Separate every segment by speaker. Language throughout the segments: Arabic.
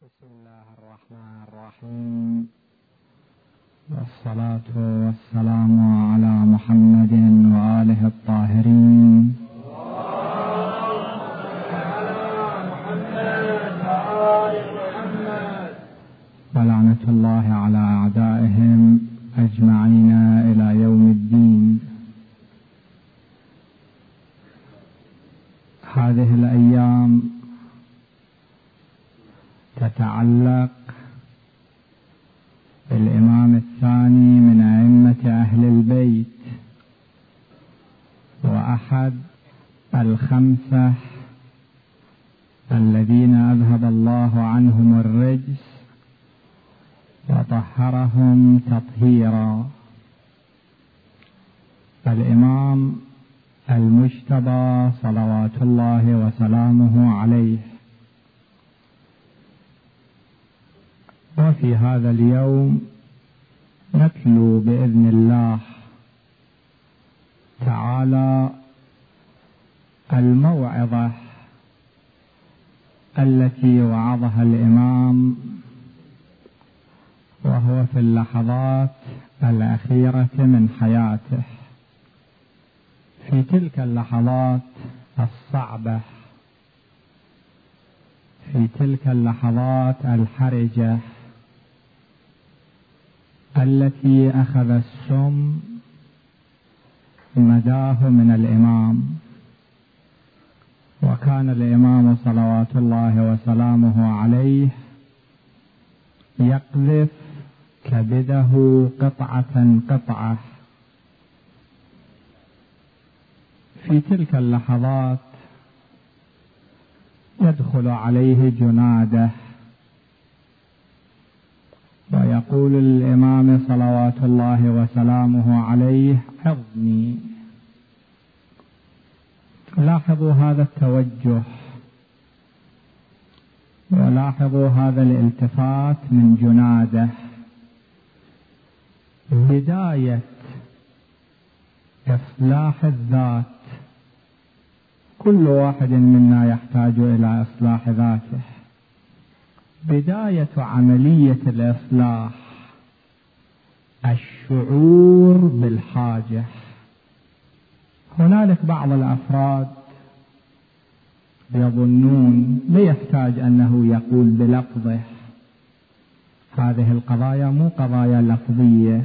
Speaker 1: بسم الله الرحمن الرحيم، والصلاة والسلام على محمد وآله الطاهرين. ولعنة الله على أعدائهم أجمعين إلى يوم الدين. هذه الأيام تتعلق بالإمام الثاني من أئمة أهل البيت، وأحد الخمسة الذين أذهب الله عنهم الرجس وطهرهم تطهيرا، الإمام المجتبى صلوات الله وسلامه عليه. وفي هذا اليوم نتلو بإذن الله تعالى الموعظة التي وعظها الإمام وهو في اللحظات الأخيرة من حياته، في تلك اللحظات الصعبة، في تلك اللحظات الحرجة التي أخذ السم مداه من الإمام. وكان الإمام صلوات الله وسلامه عليه يقذف كبده قطعة قطعة. في تلك اللحظات يدخل عليه جناده ويقول للإمام صلوات الله وسلامه عليه: عظني. لاحظوا هذا التوجه، ولاحظوا هذا الالتفات من جناده، بداية إصلاح الذات. كل واحد منا يحتاج إلى إصلاح ذاته. بداية عملية الإصلاح الشعور بالحاجة. هنالك بعض الأفراد يظنون لا يحتاج أنه يقول بلفظه. هذه القضايا مو قضايا لفظية،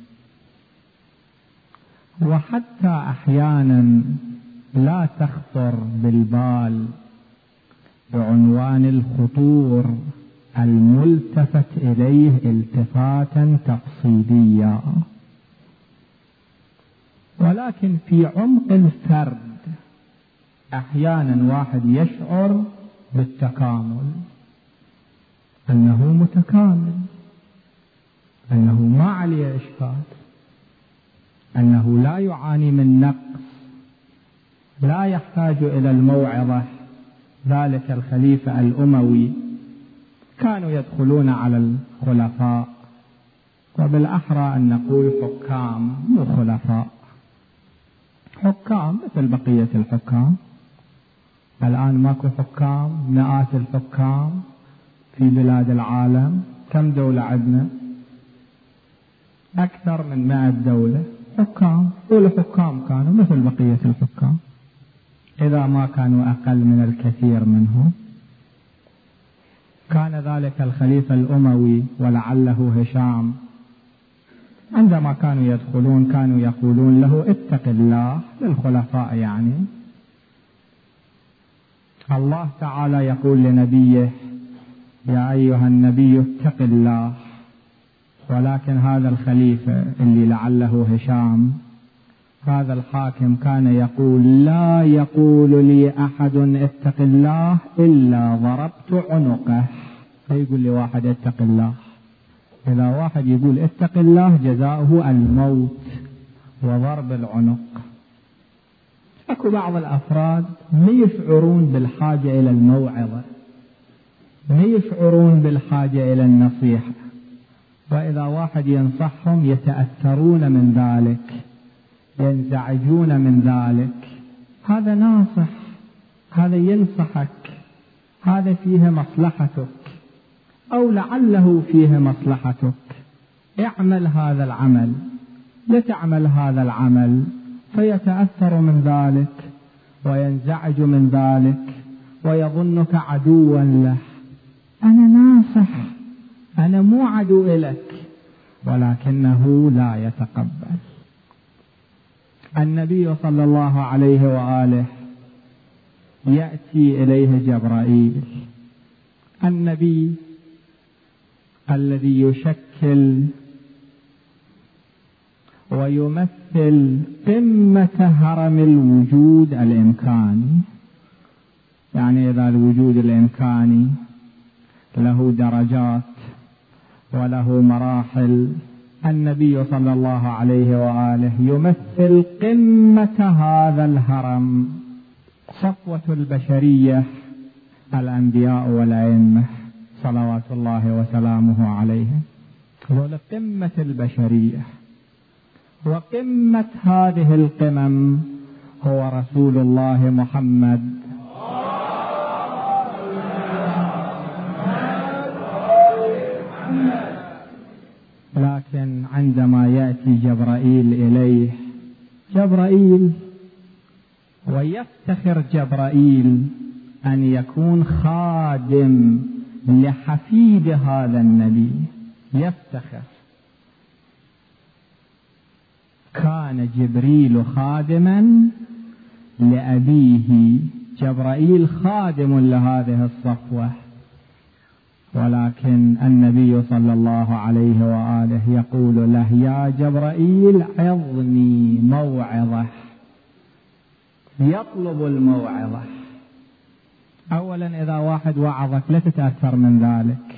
Speaker 1: وحتى أحيانا لا تخطر بالبال بعنوان الخطور الملتفت إليه التفاتا تقصيديا، ولكن في عمق الفرد أحيانا واحد يشعر بالتكامل، أنه متكامل، أنه ما عليه إشكال، أنه لا يعاني من نقص، لا يحتاج إلى الموعظة. ذلك الخليفة الأموي كانوا يدخلون على الخلفاء، وبالأحرى أن نقول حكام مو خلفاء، حكام مثل بقية الحكام. الآن ماكو حكام، مئات الحكام في بلاد العالم. كم دولة عندنا؟ أكثر من 100 دولة حكام، والحكام كانوا مثل بقية الحكام إذا ما كانوا أقل من الكثير منهم. كان ذلك الخليفة الأموي ولعله هشام، عندما كانوا يدخلون كانوا يقولون له: اتق الله، للخلفاء يعني. الله تعالى يقول لنبيه: يا أيها النبي اتق الله. ولكن هذا الخليفة اللي لعله هشام، هذا الحاكم، كان يقول: لا يقول لي أحد اتق الله إلا ضربت عنقه. فيقول لي واحد اتق الله، إذا واحد يقول اتق الله جزاؤه الموت وضرب العنق. أكو بعض الأفراد ما يشعرون بالحاجة إلى الموعظة، ما يشعرون بالحاجة إلى النصيحة، وإذا واحد ينصحهم يتأثرون من ذلك، ينزعجون من ذلك. هذا ناصح، هذا ينصحك، هذا فيه مصلحتك. أو لعله فيه مصلحتك، اعمل هذا العمل، لتعمل هذا العمل، فيتأثر من ذلك وينزعج من ذلك ويظنك عدوا له. أنا ناصح، أنا مو عدو لك، ولكنه لا يتقبل. النبي صلى الله عليه وآله يأتي إليه جبرائيل، النبي الذي يشكل ويمثل قمة هرم الوجود الإمكاني. يعني إذا الوجود الإمكاني له درجات وله مراحل، النبي صلى الله عليه وآله يمثل قمة هذا الهرم، صفوة البشرية، الأنبياء والأئمة صلوات الله وسلامه عليهم، هذول قمة البشرية. وقمة هذه القمم هو رسول الله محمد لكن عندما يأتي جبرائيل إليه، جبرائيل ويفتخر جبرائيل أن يكون خادم لحفيد هذا النبي، يفتخر. كان جبريل خادما لأبيه، جبرائيل خادم لهذه الصفوة، ولكن النبي صلى الله عليه وآله يقول له: يا جبرائيل عظني موعظة. يطلب الموعظة. أولا إذا واحد وعظك لا تتأثر من ذلك،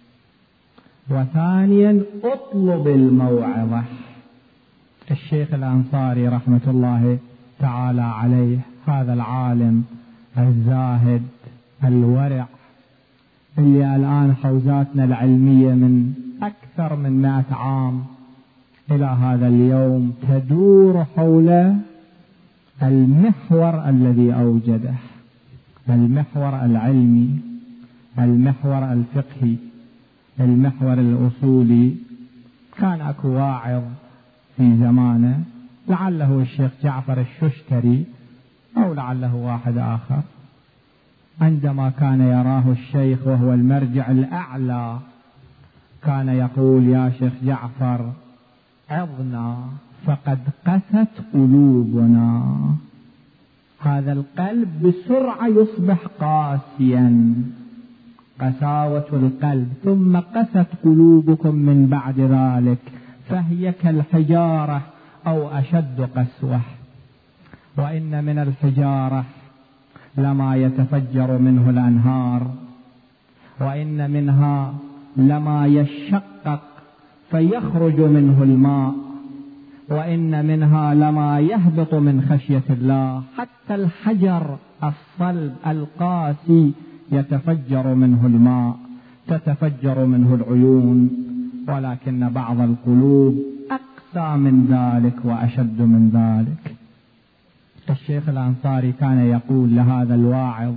Speaker 1: وثانيا اطلب الموعظة. الشيخ الأنصاري رحمة الله تعالى عليه، هذا العالم الزاهد الورع اللي الآن حوزاتنا العلمية من أكثر من 100 عام إلى هذا اليوم تدور حول المحور الذي أوجده، المحور العلمي، المحور الفقهي، المحور الأصولي. كان أكو واعظ في زمانه، لعله الشيخ جعفر الششتري أو لعله واحد آخر، عندما كان يراه الشيخ وهو المرجع الأعلى كان يقول: يا شيخ جعفر عظنا فقد قست قلوبنا. هذا القلب بسرعة يصبح قاسيا، قساوة القلب، ثم قست قلوبكم من بعد ذلك فهي كالحجارة أو أشد قسوة. وإن من الحجارة لما يتفجر منه الأنهار، وإن منها لما يشقق فيخرج منه الماء، وإن منها لما يهبط من خشية الله. حتى الحجر الصلب القاسي يتفجر منه الماء، تتفجر منه العيون، ولكن بعض القلوب أقسى من ذلك وأشد من ذلك. الشيخ الأنصاري كان يقول لهذا الواعظ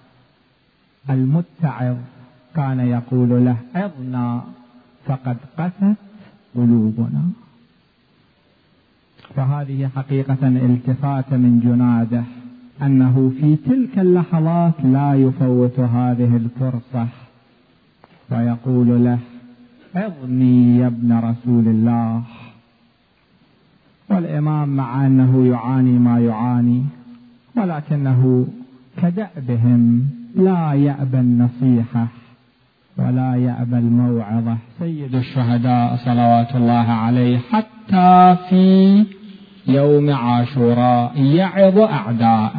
Speaker 1: المتعظ، كان يقول له: عظنا فقد قست قلوبنا. فهذه حقيقة التفات من جناده، أنه في تلك اللحظات لا يفوت هذه الفرصة، ويقول له: عظني يا ابن رسول الله. والإمام مع أنه يعاني ما يعاني، ولكنه كدأبهم لا يأبى النصيحة ولا يأبى الموعظة. سيد الشهداء صلوات الله عليه حتى في يوم عاشوراء يعظ أعداءه،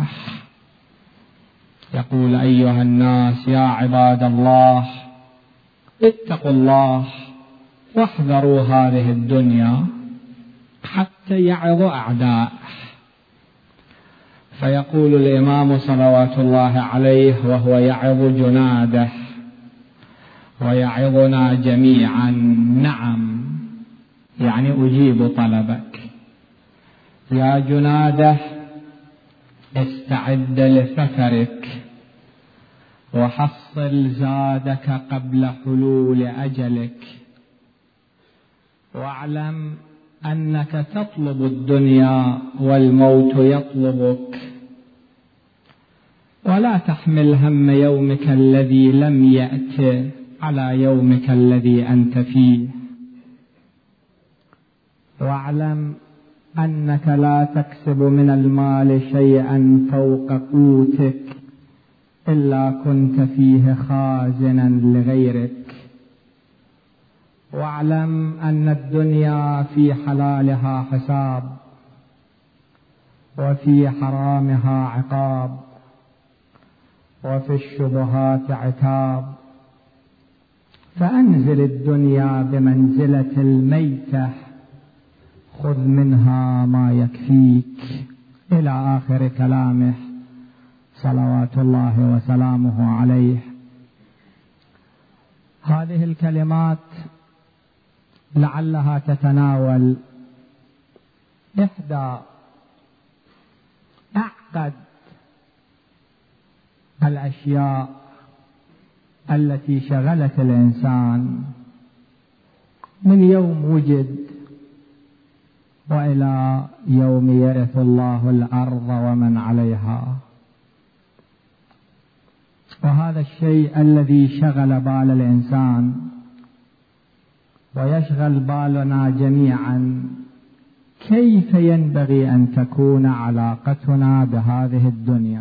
Speaker 1: يقول: أيها الناس يا عباد الله اتقوا الله واحذروا هذه الدنيا، حتى يعظ أعداءه. فيقول الإمام صلوات الله عليه وهو يعظ جناده ويعظنا جميعا: نعم، يعني أجيب طلبك يا جناده، استعد لسفرك، وحصل زادك قبل حلول أجلك، واعلم أنك تطلب الدنيا والموت يطلبك، ولا تحمل هم يومك الذي لم يأت على يومك الذي أنت فيه، واعلم أنك لا تكسب من المال شيئا فوق قوتك إلا كنت فيه خازنا لغيرك، واعلم أن الدنيا في حلالها حساب وفي حرامها عقاب وفي الشبهات عتاب، فأنزل الدنيا بمنزلة الميتة، خذ منها ما يكفيك، إلى آخر كلامه صلوات الله وسلامه عليه. هذه الكلمات لعلها تتناول إحدى أعقد الأشياء التي شغلت الإنسان من يوم وجد وإلى يوم يرث الله الأرض ومن عليها. وهذا الشيء الذي شغل بال الإنسان ويشغل بالنا جميعا، كيف ينبغي أن تكون علاقتنا بهذه الدنيا،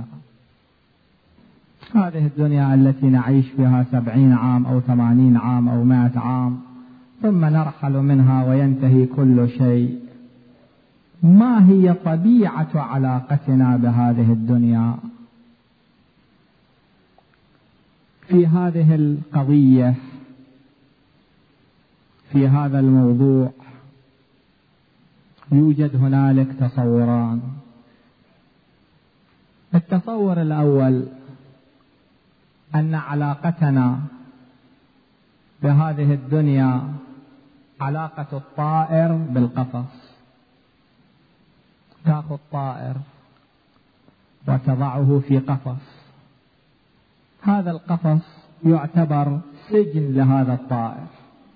Speaker 1: هذه الدنيا التي نعيش بها 70 عام أو 80 عام أو 100 عام ثم نرحل منها وينتهي كل شيء. ما هي طبيعة علاقتنا بهذه الدنيا؟ في هذه القضية، في هذا الموضوع، يوجد هنالك تصوران. التصور الأول أن علاقتنا بهذه الدنيا علاقة الطائر بالقفص، تأخذ طائر وتضعه في قفص، هذا القفص يعتبر سجن لهذا الطائر.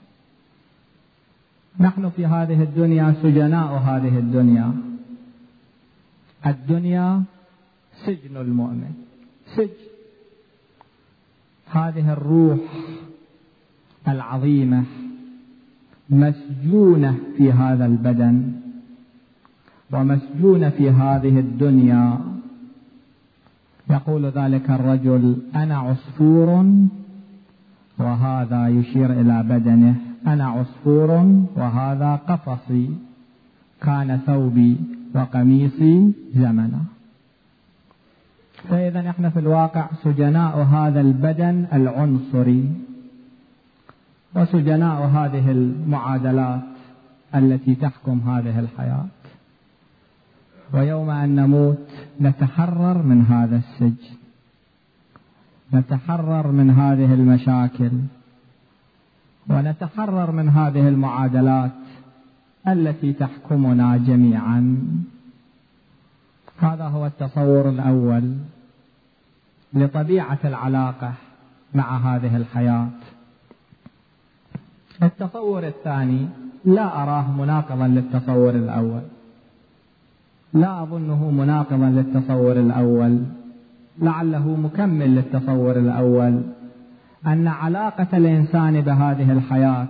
Speaker 1: نحن في هذه الدنيا سجناء هذه الدنيا. الدنيا سجن المؤمن، سجن هذه الروح العظيمة مسجونة في هذا البدن ومسجونة في هذه الدنيا. يقول ذلك الرجل: أنا عصفور، وهذا يشير إلى بدنه، أنا عصفور وهذا قفصي، كان ثوبي وقميصي زمنا. فإذا نحن في الواقع سجناء هذا البدن العنصري وسجناء هذه المعادلات التي تحكم هذه الحياة. ويوم أن نموت نتحرر من هذا السجن، نتحرر من هذه المشاكل، ونتحرر من هذه المعادلات التي تحكمنا جميعا. هذا هو التصور الأول لطبيعة العلاقة مع هذه الحياة. التصور الثاني لا أراه مناقضا للتصور الأول، لا أظنه مناقضا للتصور الأول، لعله مكمل للتصور الأول، أن علاقة الإنسان بهذه الحياة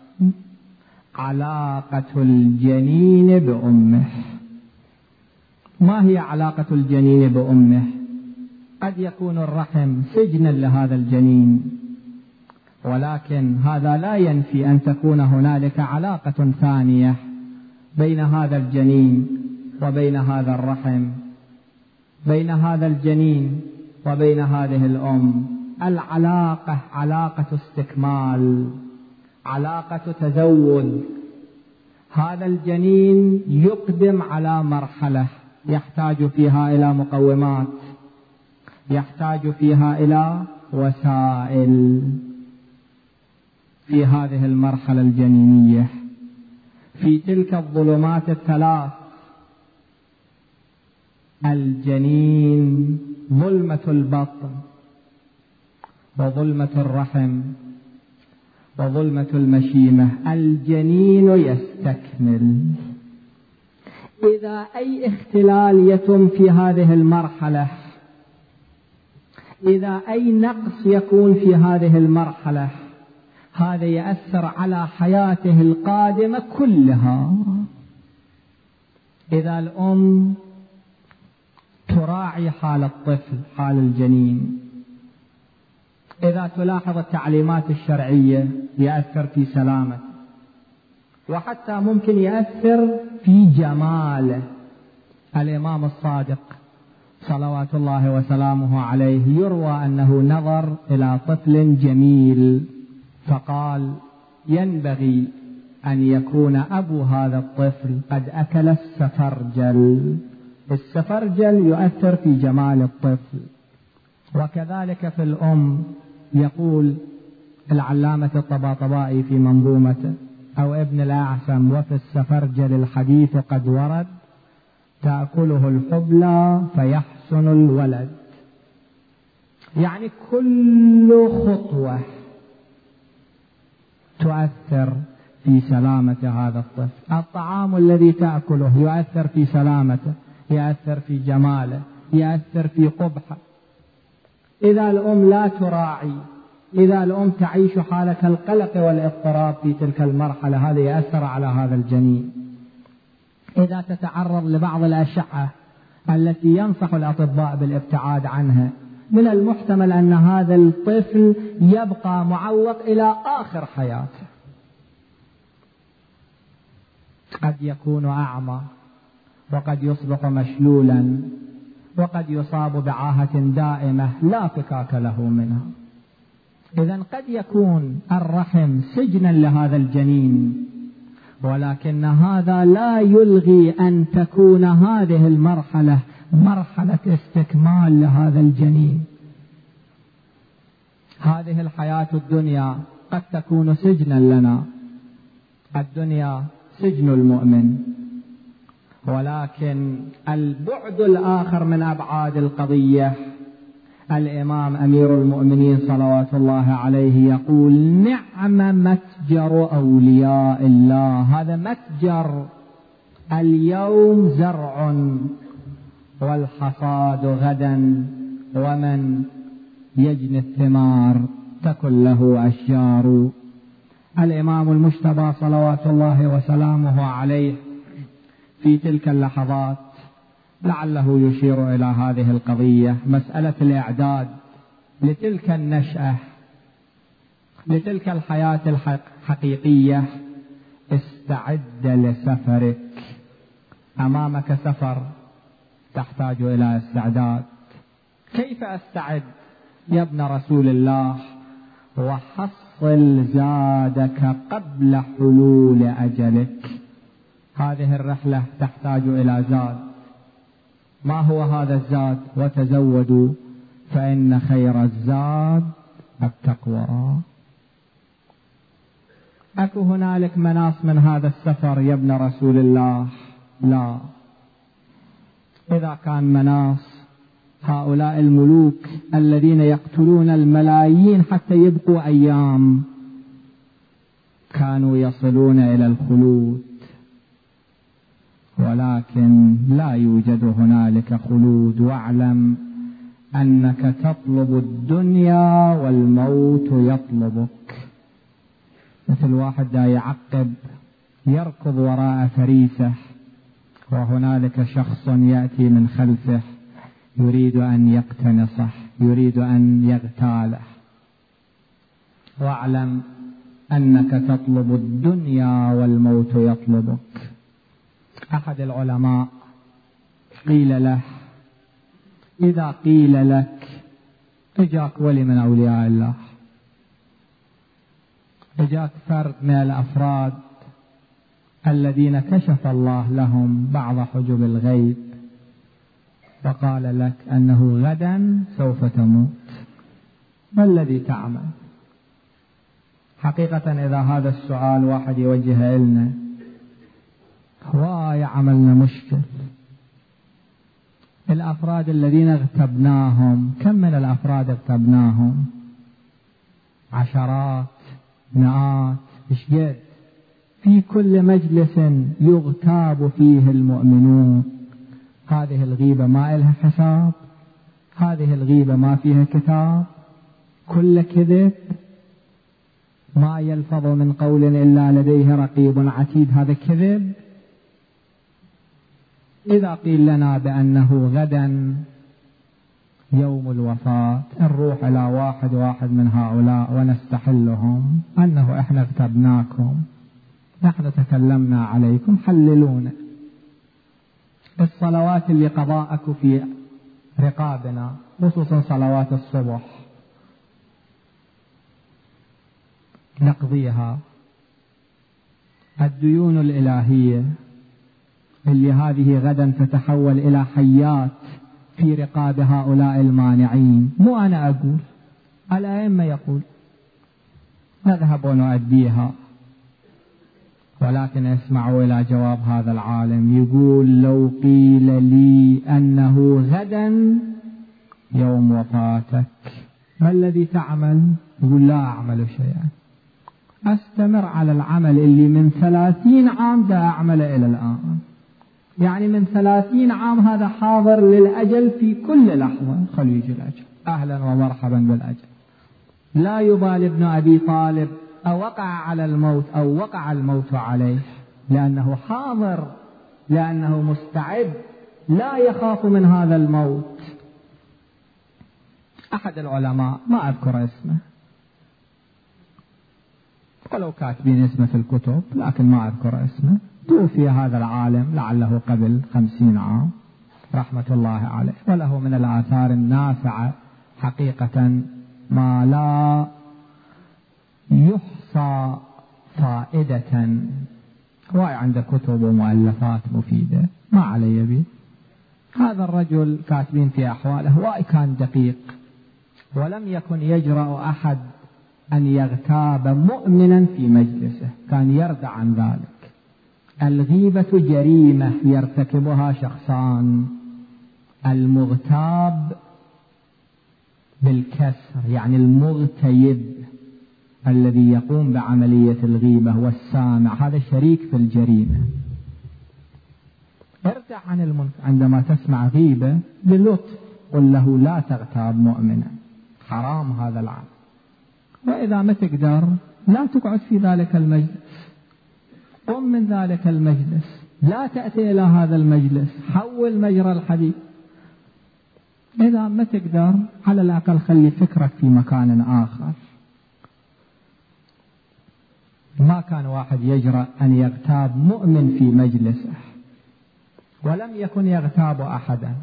Speaker 1: علاقة الجنين بأمه. ما هي علاقة الجنين بأمه؟ قد يكون الرحم سجنا لهذا الجنين، ولكن هذا لا ينفي أن تكون هنالك علاقة ثانية بين هذا الجنين وبين هذا الرحم، بين هذا الجنين وبين هذه الأم. العلاقة علاقة استكمال، علاقة تزود. هذا الجنين يقدم على مرحلة يحتاج فيها إلى مقومات، يحتاج فيها إلى وسائل. في هذه المرحلة الجنينية، في تلك الظلمات الثلاث، الجنين ظلمة البطن وظلمة الرحم وظلمة المشيمة، الجنين يستكمل. إذا أي اختلال يتم في هذه المرحلة، إذا أي نقص يكون في هذه المرحلة، هذا يأثر على حياته القادمة كلها. إذا الأم تراعي حال الطفل، حال الجنين، إذا تلاحظ التعليمات الشرعية، يأثر في سلامته، وحتى ممكن يأثر في جماله. الإمام الصادق صلوات الله وسلامه عليه يروى أنه نظر إلى طفل جميل فقال: ينبغي أن يكون أبو هذا الطفل قد أكل السفرجل. السفرجل يؤثر في جمال الطفل. وكذلك في الأم، يقول العلامة الطباطبائي في منظومته أو ابن الأعسم: وفي السفرجل الحديث قد ورد تأكله الحبلى فيحسن الولد. يعني كل خطوة تؤثر في سلامة هذا الطفل. الطعام الذي تأكله يؤثر في سلامته، يؤثر في جماله، يؤثر في قبحه. إذا الأم لا تراعي، إذا الأم تعيش حالة القلق والاضطراب في تلك المرحلة، هذا يأثر على هذا الجنين. إذا تتعرض لبعض الأشعة التي ينصح الأطباء بالابتعاد عنها، من المحتمل أن هذا الطفل يبقى معوق إلى آخر حياته. قد يكون أعمى، وقد يصبح مشلولا، وقد يصاب بعاهة دائمة لا فكاك له منها. إذن قد يكون الرحم سجنا لهذا الجنين، ولكن هذا لا يلغي أن تكون هذه المرحلة مرحلة استكمال لهذا الجنين. هذه الحياة الدنيا قد تكون سجنا لنا، الدنيا سجن المؤمن، ولكن البعد الآخر من أبعاد القضية، الإمام أمير المؤمنين صلوات الله عليه يقول: نعم متجر أولياء الله. هذا متجر، اليوم زرع والحصاد غدا، ومن يجني الثمار تكن له أشجار. الإمام المجتبى صلوات الله وسلامه عليه في تلك اللحظات لعله يشير إلى هذه القضية، مسألة الإعداد لتلك النشأة، لتلك الحياة الحقيقية. استعد لسفرك، أمامك سفر تحتاج إلى استعداد. كيف أستعد يا ابن رسول الله؟ وحصل زادك قبل حلول أجلك. هذه الرحلة تحتاج إلى زاد. ما هو هذا الزاد؟ وتزودوا فإن خير الزاد التقوى. أكو هنالك مناص من هذا السفر يا ابن رسول الله؟ لا. إذا كان مناص هؤلاء الملوك الذين يقتلون الملايين حتى يبقوا أيام، كانوا يصلون إلى الخلود، ولكن لا يوجد هنالك خلود. واعلم أنك تطلب الدنيا والموت يطلبك. مثل واحد دا يعقب يركض وراء فريسه، وهنالك شخص يأتي من خلفه يريد أن يقتنصه، يريد أن يغتاله. واعلم أنك تطلب الدنيا والموت يطلبك. أحد العلماء قيل له: إذا قيل لك اجاك ولي من أولياء الله، اجاك فرد من الأفراد الذين كشف الله لهم بعض حجب الغيب، وقال لك أنه غدا سوف تموت، ما الذي تعمل؟ حقيقة إذا هذا السؤال واحد يوجهه لنا، هواي عملنا مشكل. الأفراد الذين اغتبناهم، كم من الأفراد اغتبناهم؟ عشرات مئات إيش قد في كل مجلس يغتاب فيه المؤمنون. هذه الغيبة ما إلها حساب، هذه الغيبة ما فيها كتاب، كل كذب، ما يلفظ من قول إلا لديه رقيب عتيد، هذا كذب. إذا قيل لنا بأنه غدا يوم الوفاة نروح إلى واحد من هؤلاء ونستحلهم أنه إحنا اغتبناكم، نحن تكلمنا عليكم، حللونا الصلوات اللي قضاءك في رقابنا، خصوصا صلوات الصبح نقضيها. الديون الإلهية اللي هذه غدا تتحول إلى حيات في رقاب هؤلاء المانعين، مو أنا أقول، الأئمة يقول نذهب ونؤديها. ولكن اسمعوا إلى جواب هذا العالم، يقول لو قيل لي أنه غدا يوم وفاتك ما الذي تعمل؟ يقول لا أعمل شيئا، أستمر على العمل اللي من 30 عام دا أعمله إلى الآن. يعني من 30 عام هذا حاضر للأجل في كل لحظة، خلوا يجي الأجل، أهلا ومرحبا بالأجل. لا يبالي ابن أبي طالب أو وقع على الموت أو وقع الموت عليه، لأنه حاضر، لأنه مستعد، لا يخاف من هذا الموت. أحد العلماء ما أذكر اسمه، ولو كاتبين اسمه في الكتب لكن ما أذكر اسمه، توفي هذا العالم لعله قبل 50 عام رحمة الله عليه، وله من الآثار النافعة حقيقة ما لا يحصى فائدة. هواي عنده كتب ومؤلفات مفيدة ما علي به. هذا الرجل كاتبين في أحواله هواي كان دقيق، ولم يكن يجرأ أحد أن يغتاب مؤمنا في مجلسه، كان يردع عن ذلك. الغيبة جريمة يرتكبها شخصان، المغتاب بالكسر يعني المغتيب الذي يقوم بعملية الغيبة، والسامع هذا شريك في الجريمة. ارجع عن المنكر عندما تسمع غيبة بلطف، قل له لا تغتاب مؤمنا، حرام هذا العمل. وإذا ما تقدر لا تقعد في ذلك المجلس، قم من ذلك المجلس، لا تأتي إلى هذا المجلس، حول مجرى الحديث. إذا ما تقدر على الأقل خلي فكرك في مكان آخر. ما كان واحد يجرأ أن يغتاب مؤمن في مجلسه، ولم يكن يغتاب أحدا.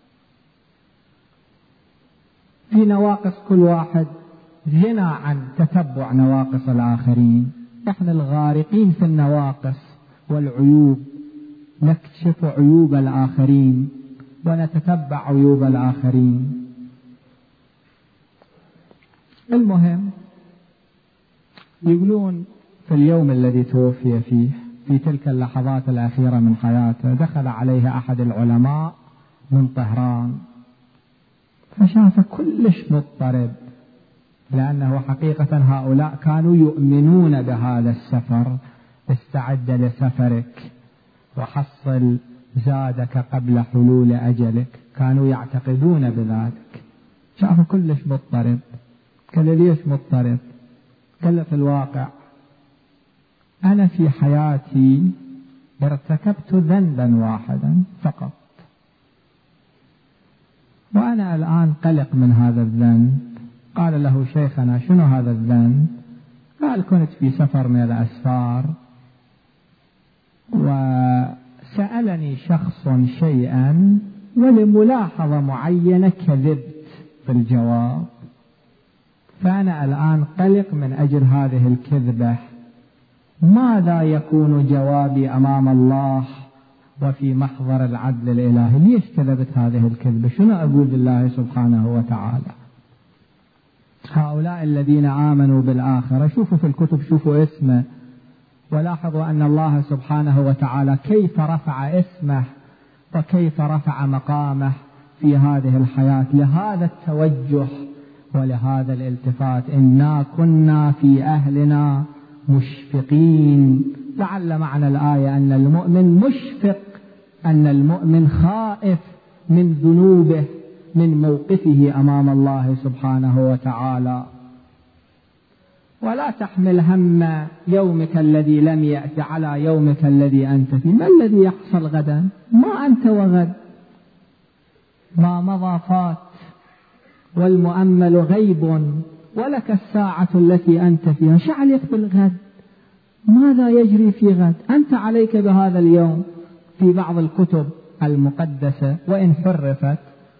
Speaker 1: في نواقص كل واحد غنى عن تتبع نواقص الآخرين. احنا الغارقين في النواقص والعيوب، نكشف عيوب الآخرين ونتتبع عيوب الآخرين. المهم يقولون في اليوم الذي توفي فيه، في تلك اللحظات الأخيرة من حياته، دخل عليه أحد العلماء من طهران، فشاف كلش مضطرب، لأنه حقيقة هؤلاء كانوا يؤمنون بهذا السفر. استعد لسفرك وحصل زادك قبل حلول أجلك، كانوا يعتقدون بذلك. شافوا كلش مضطرب، قال ليش مضطرب؟ قال في الواقع أنا في حياتي ارتكبت ذنبا واحدا فقط، وأنا الآن قلق من هذا الذنب. قال له شيخنا شنو هذا الذنب؟ قال كنت في سفر من الأسفار وسألني شخص شيئا ولملاحظة معينة كذبت في الجواب، فأنا الآن قلق من أجل هذه الكذبة. ماذا يكون جوابي أمام الله وفي محضر العدل الإلهي؟ ليش كذبت هذه الكذبة؟ شنو أقول لله سبحانه وتعالى؟ هؤلاء الذين آمنوا بالآخرة، شوفوا في الكتب، شوفوا اسمه، ولاحظوا أن الله سبحانه وتعالى كيف رفع اسمه وكيف رفع مقامه في هذه الحياة. لهذا التوجه ولهذا الالتفات إنا كنا في أهلنا مشفقين. لعل معنى الآية أن المؤمن مشفق، أن المؤمن خائف من ذنوبه، من موقفه أمام الله سبحانه وتعالى. ولا تحمل هم يومك الذي لم يأت على يومك الذي أنت فيه. ما الذي يحصل غدا؟ ما أنت وغد، ما مضى فات، والمؤمل غيب، ولك الساعة التي أنت فيها. شو عليك بالغد؟ ماذا يجري في غد؟ أنت عليك بهذا اليوم. في بعض الكتب المقدسة وإن حرفت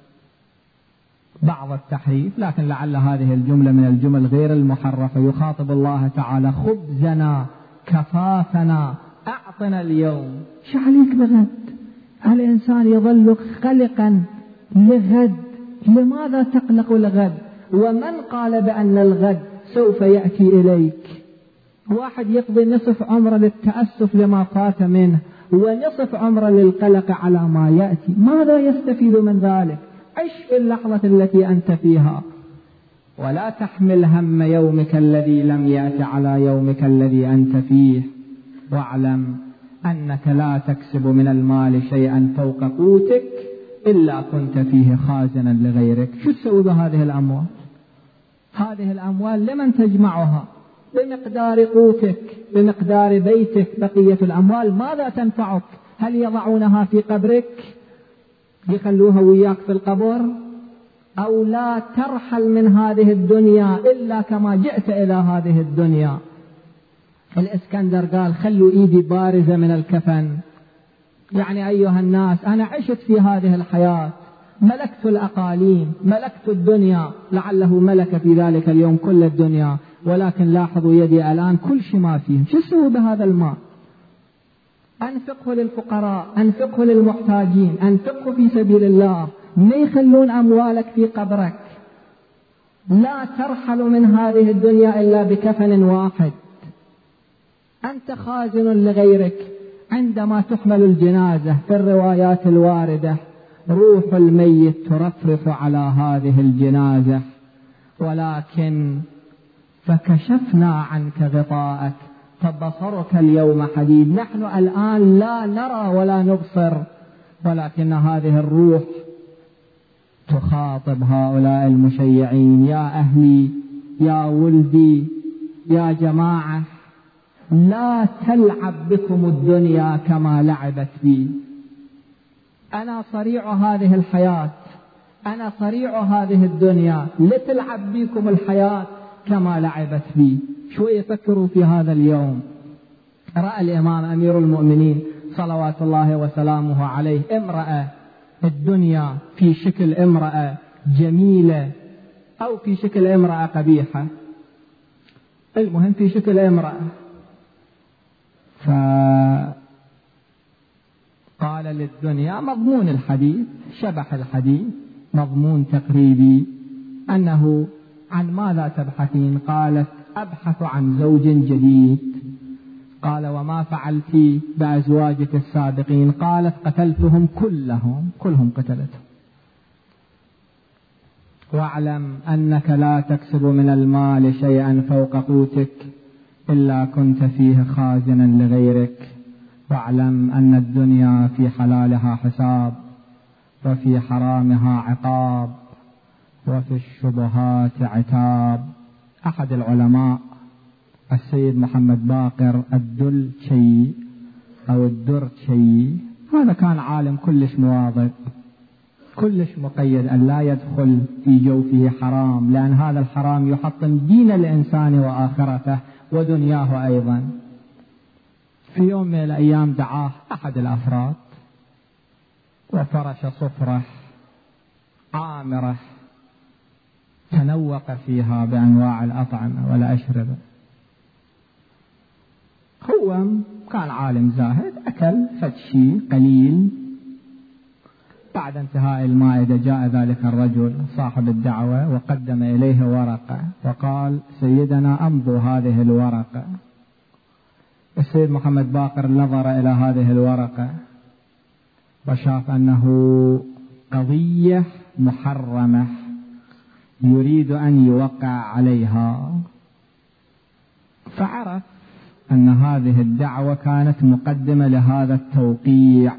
Speaker 1: بعض التحريف، لكن لعل هذه الجملة من الجمل غير المحرفة، يخاطب الله تعالى: خبزنا كفافنا أعطنا اليوم. شو عليك بغد؟ الإنسان يظل قلقا لغد. لماذا تقلق لغد؟ ومن قال بأن الغد سوف يأتي إليك؟ واحد يقضي نصف عمره للتأسف لما فات منه، ونصف عمره للقلق على ما يأتي. ماذا يستفيد من ذلك؟ عش في اللحظة التي أنت فيها. ولا تحمل هم يومك الذي لم يأت على يومك الذي أنت فيه، واعلم أنك لا تكسب من المال شيئا فوق قوتك إلا كنت فيه خازنا لغيرك. شو تسوي بهذه الأموال؟ هذه الأموال لمن تجمعها؟ بمقدار قوتك، بمقدار بيتك. بقية الأموال ماذا تنفعك؟ هل يضعونها في قبرك؟ يخلوها وياك في القبر؟ أو لا ترحل من هذه الدنيا إلا كما جئت إلى هذه الدنيا. الإسكندر قال: خلوا إيدي بارزة من الكفن. يعني أيها الناس، أنا عشت في هذه الحياة، ملكت الأقاليم، ملكت الدنيا. لعله ملك في ذلك اليوم كل الدنيا، ولكن لاحظوا يدي الآن كل شيء ما فيه. شو اسوي بهذا المال؟ أنفقه للفقراء، أنفقه للمحتاجين، أنفقه في سبيل الله. ما يخلون أموالك في قبرك. لا ترحل من هذه الدنيا إلا بكفن واحد. أنت خازن لغيرك. عندما تحمل الجنازة في الروايات الواردة، روح الميت ترفرف على هذه الجنازة، ولكن فكشفنا عنك غطاءك فبصرك اليوم حديد. نحن الآن لا نرى ولا نبصر، ولكن هذه الروح تخاطب هؤلاء المشيعين: يا أهلي، يا ولدي، يا جماعة، لا تلعب بكم الدنيا كما لعبت بي. أنا صريع هذه الحياة، أنا صريع هذه الدنيا، لتلعب بكم الحياة كما لعبت بي. شوية فكروا في هذا اليوم. رأى الإمام أمير المؤمنين صلوات الله وسلامه عليه امرأة، الدنيا في شكل امرأة جميلة أو في شكل امرأة قبيحة، المهم في شكل امرأة. فقال للدنيا مضمون الحديث، شبح الحديث مضمون تقريبي، أنه عن ماذا تبحثين؟ قالت: أبحث عن زوج جديد. قال: وما فعلت بأزواجك السابقين؟ قالت: قتلتهم كلهم قتلتهم. واعلم أنك لا تكسب من المال شيئا فوق قوتك إلا كنت فيه خازنا لغيرك. واعلم أن الدنيا في حلالها حساب، وفي حرامها عقاب، وفي الشبهات عتاب. أحد العلماء السيد محمد باقر الدلشي أو الدرشي، هذا كان عالم كلش مواظب، كلش مقيد أن لا يدخل في جوفه حرام، لأن هذا الحرام يحطم دين الإنسان وآخرته ودنياه أيضا. في يوم من الأيام دعاه أحد الأفراد وفرش صفرة عامرة تنوق فيها بأنواع الأطعمة والأشربة. هو كان عالم زاهد، أكل فتشي قليل. بعد انتهاء المائدة جاء ذلك الرجل صاحب الدعوة وقدم إليه ورقة وقال: سيدنا أمضوا هذه الورقة. السيد محمد باقر نظر إلى هذه الورقة وشاف أنه قضية محرمة، يريد أن يوقع عليها، فعرف أن هذه الدعوة كانت مقدمة لهذا التوقيع،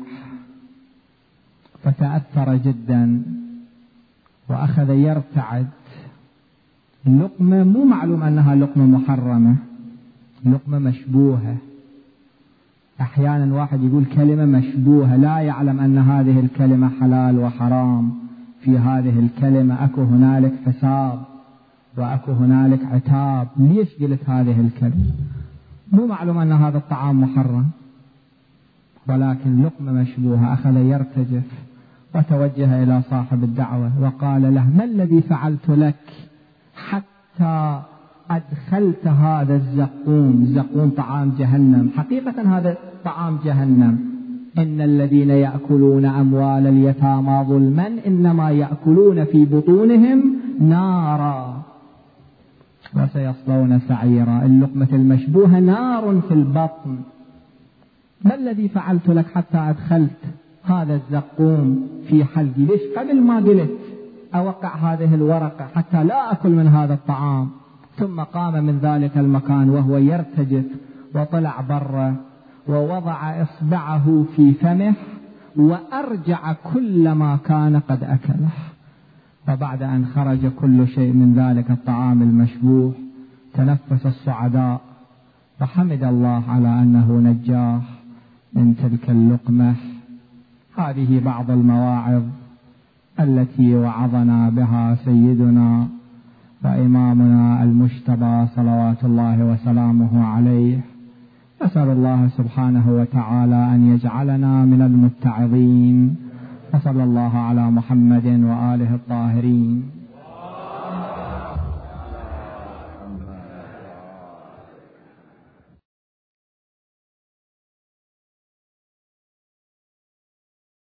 Speaker 1: فتأثر جدا وأخذ يرتعد. اللقمة مو معلوم أنها لقمة محرمة، لقمة مشبوهة. أحيانا واحد يقول كلمة مشبوهة، لا يعلم أن هذه الكلمة حلال وحرام، في هذه الكلمة أكو هنالك حساب وأكو هنالك عتاب. ليش قلت هذه الكلمة؟ مو معلوم أن هذا الطعام محرم، ولكن لقمة مشبوهة. أخذ يرتجف وتوجه إلى صاحب الدعوة وقال له: ما الذي فعلت لك حتى أدخلت هذا الزقوم؟ الزقوم طعام جهنم، حقيقة هذا طعام جهنم. إن الذين يأكلون أموال اليتامى ظلما إنما يأكلون في بطونهم نارا وسيصلون سعيرا. اللقمة المشبوهة نار في البطن. ما الذي فعلت لك حتى أدخلت هذا الزقوم في حلقي؟ ليش قبل ما قلت أوقع هذه الورقة حتى لا أكل من هذا الطعام؟ ثم قام من ذلك المكان وهو يرتجف وطلع برا ووضع إصبعه في فمه وأرجع كل ما كان قد أكله. وبعد أن خرج كل شيء من ذلك الطعام المشبوه تنفس الصعداء وحمد الله على أنه نجاه من تلك اللقمة. هذه بعض المواعظ التي وعظنا بها سيدنا وإمامنا المجتبى صلوات الله وسلامه عليه. أسأل الله سبحانه وتعالى أن يجعلنا من المتعظين، وصلى الله على محمد وآله الطاهرين.